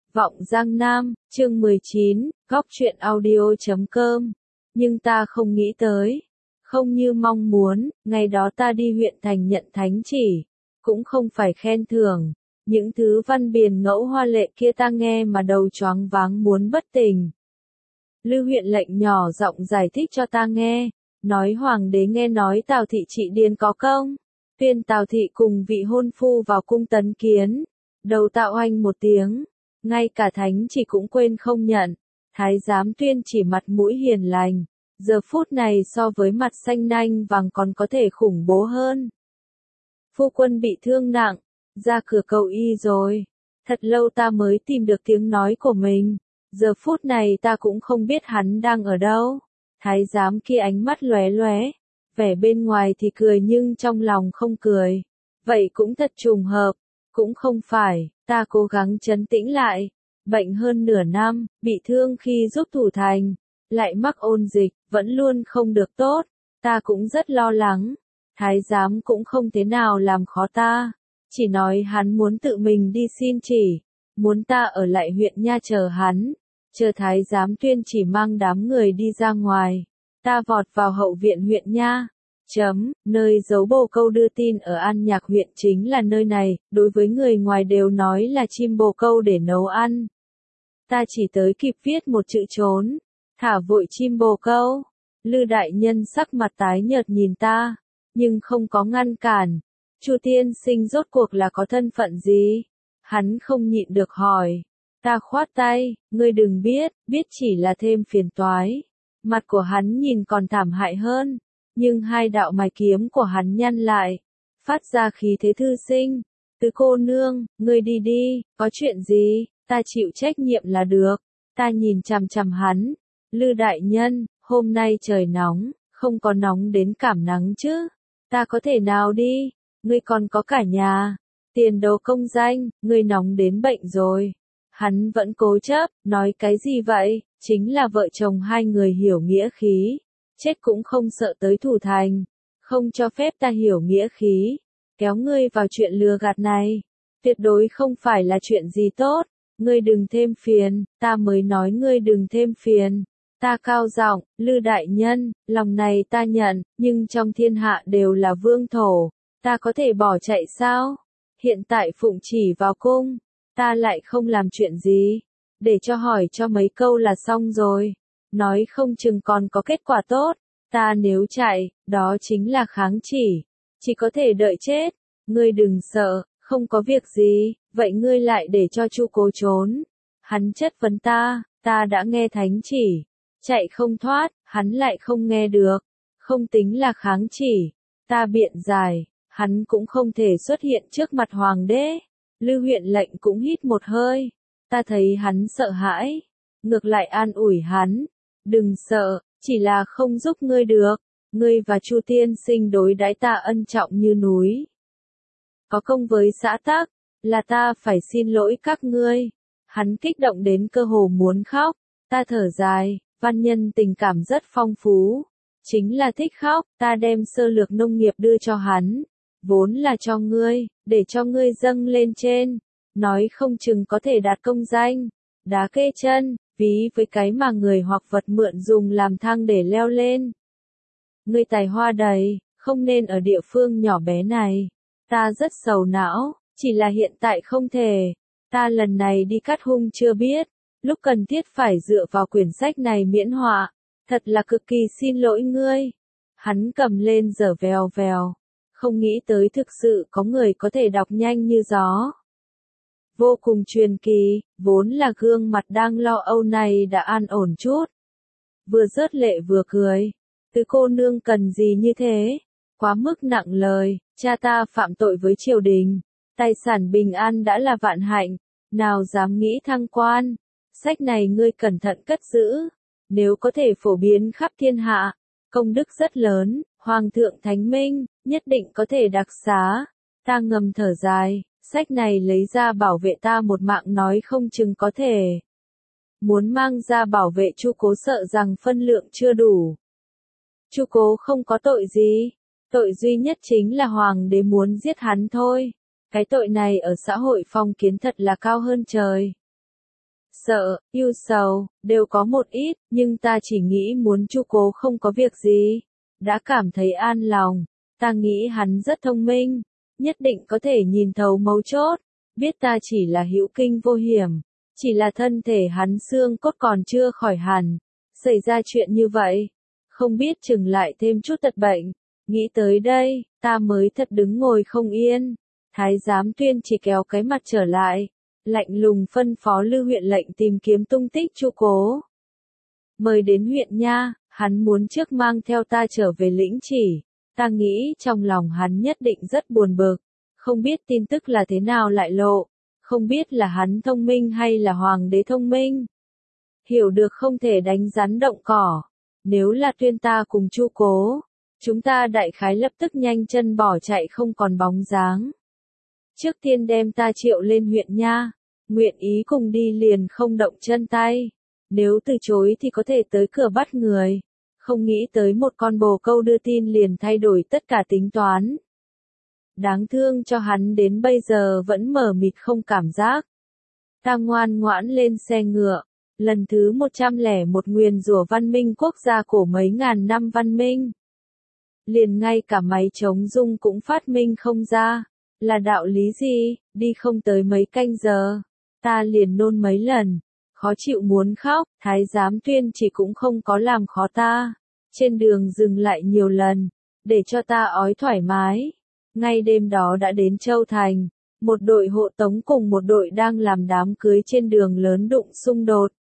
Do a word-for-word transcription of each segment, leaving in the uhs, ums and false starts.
Vọng Giang Nam, chương mười chín, góc truyện audio chấm com. Nhưng ta không nghĩ tới. Không như mong muốn, ngày đó ta đi huyện thành nhận thánh chỉ. Cũng không phải khen thưởng. Những thứ văn biền ngẫu hoa lệ kia ta nghe mà đầu choáng váng muốn bất tỉnh. Lư huyện lệnh nhỏ giọng giải thích cho ta nghe. Nói hoàng đế nghe nói Tào thị trị điền có công. Tuyên Tào thị cùng vị hôn phu vào cung tấn kiến. Đầu tạo oanh một tiếng. Ngay cả thánh chỉ cũng quên không nhận. Thái giám Tuyên chỉ mặt mũi hiền lành. Giờ phút này so với mặt xanh nanh vàng còn có thể khủng bố hơn. Phu quân bị thương nặng. Ra cửa cầu y rồi. Thật lâu ta mới tìm được tiếng nói của mình. Giờ phút này ta cũng không biết hắn đang ở đâu. Thái giám kia ánh mắt lóe lóe. Vẻ bên ngoài thì cười nhưng trong lòng không cười. Vậy cũng thật trùng hợp. Cũng không phải, ta cố gắng trấn tĩnh lại. Bệnh hơn nửa năm, bị thương khi giúp thủ thành. Lại mắc ôn dịch, vẫn luôn không được tốt. Ta cũng rất lo lắng. Thái giám cũng không thế nào làm khó ta. Chỉ nói hắn muốn tự mình đi xin chỉ. Muốn ta ở lại huyện Nha chờ hắn. Chờ thái giám Tuyên chỉ mang đám người đi ra ngoài. Ta vọt vào hậu viện huyện Nha. Chấm, nơi giấu bồ câu đưa tin ở An Nhạc huyện chính là nơi này, đối với người ngoài đều nói là chim bồ câu để nấu ăn. Ta chỉ tới kịp viết một chữ trốn, thả vội chim bồ câu. Lư đại nhân sắc mặt tái nhợt nhìn ta, nhưng không có ngăn cản. Chu tiên sinh rốt cuộc là có thân phận gì? Hắn không nhịn được hỏi. Ta khoát tay, ngươi đừng biết, biết chỉ là thêm phiền toái. Mặt của hắn nhìn còn thảm hại hơn. Nhưng hai đạo mày kiếm của hắn nhăn lại, phát ra khí thế thư sinh. Tứ cô nương, ngươi đi đi, có chuyện gì, ta chịu trách nhiệm là được. Ta nhìn chằm chằm hắn. Lư đại nhân, hôm nay trời nóng, không có nóng đến cảm nắng chứ. Ta có thể nào đi, ngươi còn có cả nhà. Tiền đồ công danh, ngươi nóng đến bệnh rồi. Hắn vẫn cố chấp, nói cái gì vậy, chính là vợ chồng hai người hiểu nghĩa khí. Chết cũng không sợ tới thủ thành, không cho phép ta hiểu nghĩa khí, kéo ngươi vào chuyện lừa gạt này, tuyệt đối không phải là chuyện gì tốt, ngươi đừng thêm phiền, ta mới nói ngươi đừng thêm phiền. Ta cao giọng, Lư đại nhân, lòng này ta nhận, nhưng trong thiên hạ đều là vương thổ, ta có thể bỏ chạy sao? Hiện tại phụng chỉ vào cung, ta lại không làm chuyện gì, để cho hỏi cho mấy câu là xong rồi. Nói không chừng còn có kết quả tốt. Ta nếu chạy, đó chính là kháng chỉ. Chỉ có thể đợi chết. Ngươi đừng sợ, không có việc gì. Vậy ngươi lại để cho Chu Cố trốn. Hắn chất vấn ta, ta đã nghe thánh chỉ. Chạy không thoát, hắn lại không nghe được. Không tính là kháng chỉ. Ta biện giải, hắn cũng không thể xuất hiện trước mặt hoàng đế. Lư huyện lệnh cũng hít một hơi. Ta thấy hắn sợ hãi. Ngược lại an ủi hắn. Đừng sợ, chỉ là không giúp ngươi được. Ngươi và Chu tiên sinh đối đãi ta ân trọng như núi. Có công với xã tắc, là ta phải xin lỗi các ngươi. Hắn kích động đến cơ hồ muốn khóc. Ta thở dài, văn nhân tình cảm rất phong phú. Chính là thích khóc, ta đem sơ lược nông nghiệp đưa cho hắn. Vốn là cho ngươi, để cho ngươi dâng lên trên. Nói không chừng có thể đạt công danh. Đá kê chân. Ví với cái mà người hoặc vật mượn dùng làm thang để leo lên. Ngươi tài hoa đầy, không nên ở địa phương nhỏ bé này. Ta rất sầu não, chỉ là hiện tại không thể. Ta lần này đi cắt hung chưa biết, lúc cần thiết phải dựa vào quyển sách này miễn họa. Thật là cực kỳ xin lỗi ngươi. Hắn cầm lên dở vèo vèo. Không nghĩ tới thực sự có người có thể đọc nhanh như gió. Vô cùng truyền kỳ, vốn là gương mặt đang lo âu này đã an ổn chút. Vừa rớt lệ vừa cười. Tứ cô nương cần gì như thế? Quá mức nặng lời, cha ta phạm tội với triều đình. Tài sản bình an đã là vạn hạnh, nào dám nghĩ thăng quan. Sách này ngươi cẩn thận cất giữ. Nếu có thể phổ biến khắp thiên hạ, công đức rất lớn, Hoàng thượng Thánh Minh, nhất định có thể đặc xá. Ta ngầm thở dài. Sách này lấy ra bảo vệ ta một mạng nói không chừng có thể. Muốn mang ra bảo vệ Chu Cố sợ rằng phân lượng chưa đủ. Chu Cố không có tội gì. Tội duy nhất chính là hoàng đế muốn giết hắn thôi. Cái tội này ở xã hội phong kiến thật là cao hơn trời. sợ, yêu sầu, đều có một ít, nhưng ta chỉ nghĩ muốn Chu Cố không có việc gì. Đã cảm thấy an lòng, ta nghĩ hắn rất thông minh, nhất định có thể nhìn thấu mấu chốt, biết ta chỉ là hữu kinh vô hiểm, chỉ là thân thể hắn xương cốt còn chưa khỏi hẳn, xảy ra chuyện như vậy, không biết chừng lại thêm chút tật bệnh. Nghĩ tới đây, ta mới thật đứng ngồi không yên. Thái giám Tuyên chỉ kéo cái mặt trở lại, lạnh lùng phân phó Lư huyện lệnh tìm kiếm tung tích Chu Cố. Mời đến huyện nha, hắn muốn trước mang theo ta trở về lĩnh Chỉ. Ta nghĩ trong lòng hắn nhất định rất buồn bực, không biết tin tức là thế nào lại lộ, không biết là hắn thông minh hay là hoàng đế thông minh. Hiểu được không thể đánh rắn động cỏ, nếu là Tuyên ta cùng Chu Cố, chúng ta đại khái lập tức nhanh chân bỏ chạy không còn bóng dáng. Trước tiên đem ta triệu lên huyện nha, nguyện ý cùng đi liền không động chân tay, nếu từ chối thì có thể tới cửa bắt người, không nghĩ tới một con bồ câu đưa tin liền thay đổi tất cả tính toán. Đáng thương cho hắn đến bây giờ vẫn mờ mịt không cảm giác. Ta ngoan ngoãn lên xe ngựa, lần thứ một trăm lẻ một nguyền rủa văn minh quốc gia cổ mấy ngàn năm văn minh. Liền ngay cả máy chống rung cũng phát minh không ra, là đạo lý gì, đi không tới mấy canh giờ, ta liền nôn mấy lần, khó chịu muốn khóc, thái giám Tuyên chỉ cũng không có làm khó ta, trên đường dừng lại nhiều lần, để cho ta ói thoải mái. Ngay đêm đó đã đến Châu Thành, một đội hộ tống cùng một đội đang làm đám cưới trên đường lớn đụng xung đột.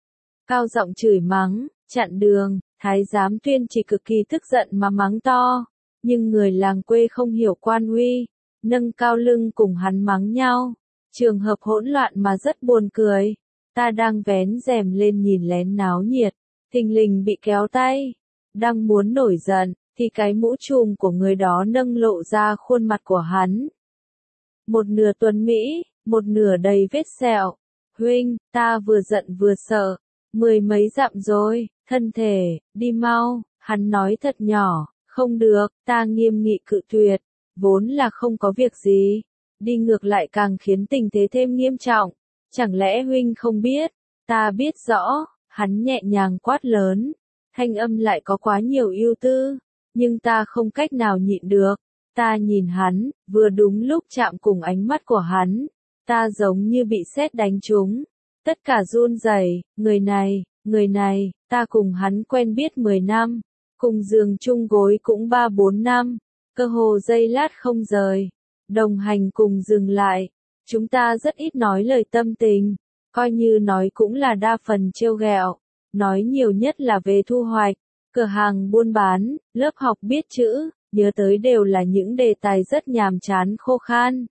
Cao giọng chửi mắng, chặn đường, thái giám Tuyên chỉ cực kỳ tức giận mà mắng to, nhưng người làng quê không hiểu quan uy, nâng cao lưng cùng hắn mắng nhau, trường hợp hỗn loạn mà rất buồn cười. Ta đang vén rèm lên nhìn lén náo nhiệt, thình lình bị kéo tay, đang muốn nổi giận, thì cái mũ trùm của người đó nâng lộ ra khuôn mặt của hắn. Một nửa tuấn Mỹ, một nửa đầy vết sẹo. Huynh, ta vừa giận vừa sợ, mười mấy dặm rồi, thân thể, đi mau, hắn nói thật nhỏ, không được, ta nghiêm nghị cự tuyệt, vốn là không có việc gì, đi ngược lại càng khiến tình thế thêm nghiêm trọng, chẳng lẽ huynh không biết, ta biết rõ, hắn nhẹ nhàng quát lớn, thanh âm lại có quá nhiều ưu tư, nhưng ta không cách nào nhịn được, ta nhìn hắn, vừa đúng lúc chạm cùng ánh mắt của hắn, ta giống như bị sét đánh trúng, tất cả run rẩy, người này, người này, ta cùng hắn quen biết mười năm, cùng giường chung gối cũng ba bốn năm, cơ hồ giây lát không rời, đồng hành cùng dừng lại, chúng ta rất ít nói lời tâm tình, coi như nói cũng là đa phần trêu ghẹo, nói nhiều nhất là về thu hoạch, cửa hàng buôn bán, lớp học biết chữ, nhớ tới đều là những đề tài rất nhàm chán khô khan.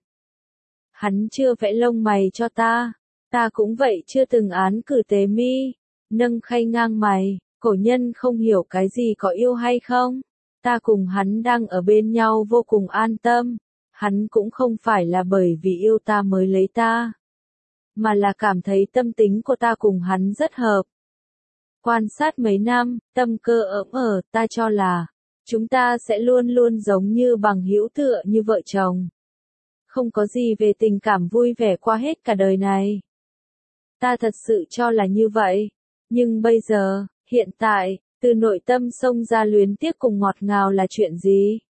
Hắn chưa vẽ lông mày cho ta, ta cũng vậy chưa từng án cử tế mi, nâng khay ngang mày, cổ nhân không hiểu cái gì có yêu hay không, ta cùng hắn đang ở bên nhau vô cùng an tâm, hắn cũng không phải là bởi vì yêu ta mới lấy ta, mà là cảm thấy tâm tính của ta cùng hắn rất hợp. Quan sát mấy năm, tâm cơ ỡm ở, ta cho là, chúng ta sẽ luôn luôn giống như bằng hữu tựa như vợ chồng. Không có gì về tình cảm vui vẻ qua hết cả đời này. Ta thật sự cho là như vậy. Nhưng bây giờ, hiện tại, từ nội tâm xông ra luyến tiếc cùng ngọt ngào là chuyện gì?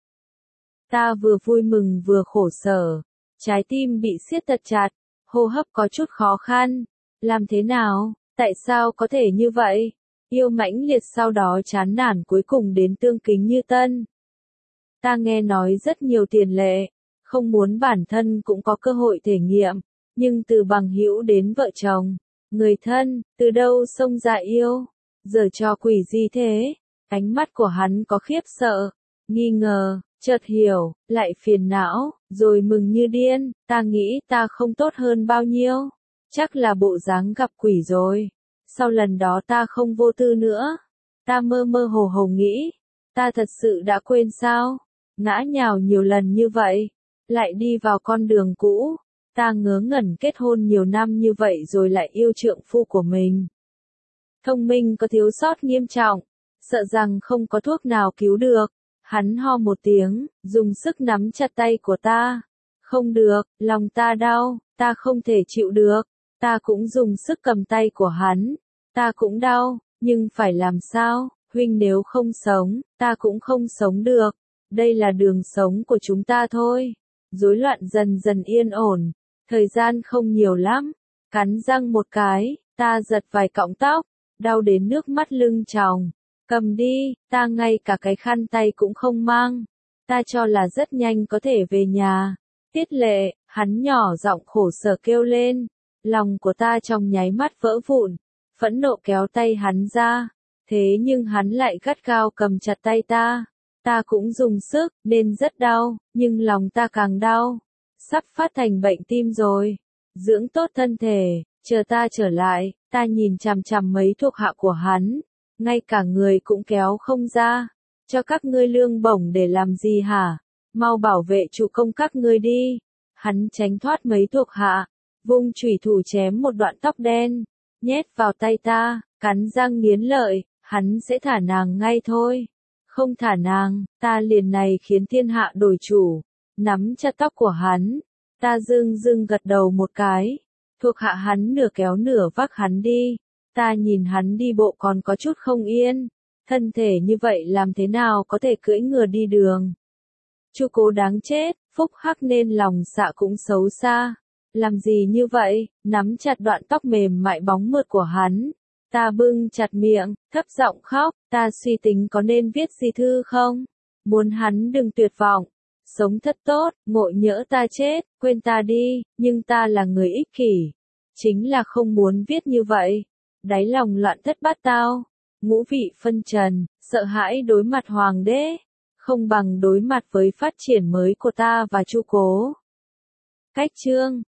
Ta vừa vui mừng vừa khổ sở. Trái tim bị siết thật chặt, hô hấp có chút khó khăn. Làm thế nào? Tại sao có thể như vậy? Yêu mãnh liệt sau đó chán nản cuối cùng đến tương kính như tân. Ta nghe nói rất nhiều tiền lệ, không muốn bản thân cũng có cơ hội thể nghiệm, nhưng từ bằng hữu đến vợ chồng, người thân, từ đâu xông ra yêu, giờ cho quỷ gì thế? Ánh mắt của hắn có khiếp sợ, nghi ngờ, chợt hiểu, lại phiền não, rồi mừng như điên, ta nghĩ ta không tốt hơn bao nhiêu, chắc là bộ dáng gặp quỷ rồi. Sau lần đó ta không vô tư nữa, ta mơ mơ hồ hồ nghĩ, ta thật sự đã quên sao, ngã nhào nhiều lần như vậy, lại đi vào con đường cũ, ta ngớ ngẩn kết hôn nhiều năm như vậy rồi lại yêu trượng phu của mình. Thông minh có thiếu sót nghiêm trọng, sợ rằng không có thuốc nào cứu được, hắn ho một tiếng, dùng sức nắm chặt tay của ta, không được, lòng ta đau, ta không thể chịu được, Ta cũng dùng sức cầm tay của hắn. Ta cũng đau, nhưng phải làm sao, huynh nếu không sống, ta cũng không sống được. Đây là đường sống của chúng ta thôi. Rối loạn dần dần yên ổn. Thời gian không nhiều lắm. Cắn răng một cái, ta giật vài cọng tóc, đau đến nước mắt lưng tròng. Cầm đi, ta ngay cả cái khăn tay cũng không mang. Ta cho là rất nhanh có thể về nhà. Tiết Lệ, hắn nhỏ giọng khổ sở kêu lên. Lòng của ta trong nháy mắt vỡ vụn. Phẫn nộ kéo tay hắn ra. Thế nhưng hắn lại gắt gao cầm chặt tay ta. Ta cũng dùng sức, nên rất đau, nhưng lòng ta càng đau. Sắp phát thành bệnh tim rồi. Dưỡng tốt thân thể, chờ ta trở lại, ta nhìn chằm chằm mấy thuộc hạ của hắn. Ngay cả người cũng kéo không ra. Cho các ngươi lương bổng để làm gì hả? Mau bảo vệ trụ công các ngươi đi. Hắn tránh thoát mấy thuộc hạ. Vung chủy thủ chém một đoạn tóc đen. Nhét vào tay ta, cắn răng nghiến lợi. Hắn sẽ thả nàng ngay thôi. Không thả nàng, ta liền này khiến thiên hạ đổi chủ. Nắm chặt tóc của hắn. Ta dưng dưng gật đầu một cái. Thuộc hạ hắn nửa kéo nửa vác hắn đi. Ta nhìn hắn đi bộ còn có chút không yên. Thân thể như vậy làm thế nào có thể cưỡi ngựa đi đường. Chu Cố đáng chết, phúc hắc nên lòng dạ cũng xấu xa. Làm gì như vậy, nắm chặt đoạn tóc mềm mại bóng mượt của hắn. Ta bưng chặt miệng, thấp giọng khóc, ta suy tính có nên viết gì thư không? Muốn hắn đừng tuyệt vọng. Sống thật tốt, ngộ nhỡ ta chết, quên ta đi, nhưng ta là người ích kỷ. Chính là không muốn viết như vậy. Đáy lòng loạn thất bát tao. Ngũ vị phân trần, sợ hãi đối mặt hoàng đế. Không bằng đối mặt với phát triển mới của ta và Chu Cố. Cách chương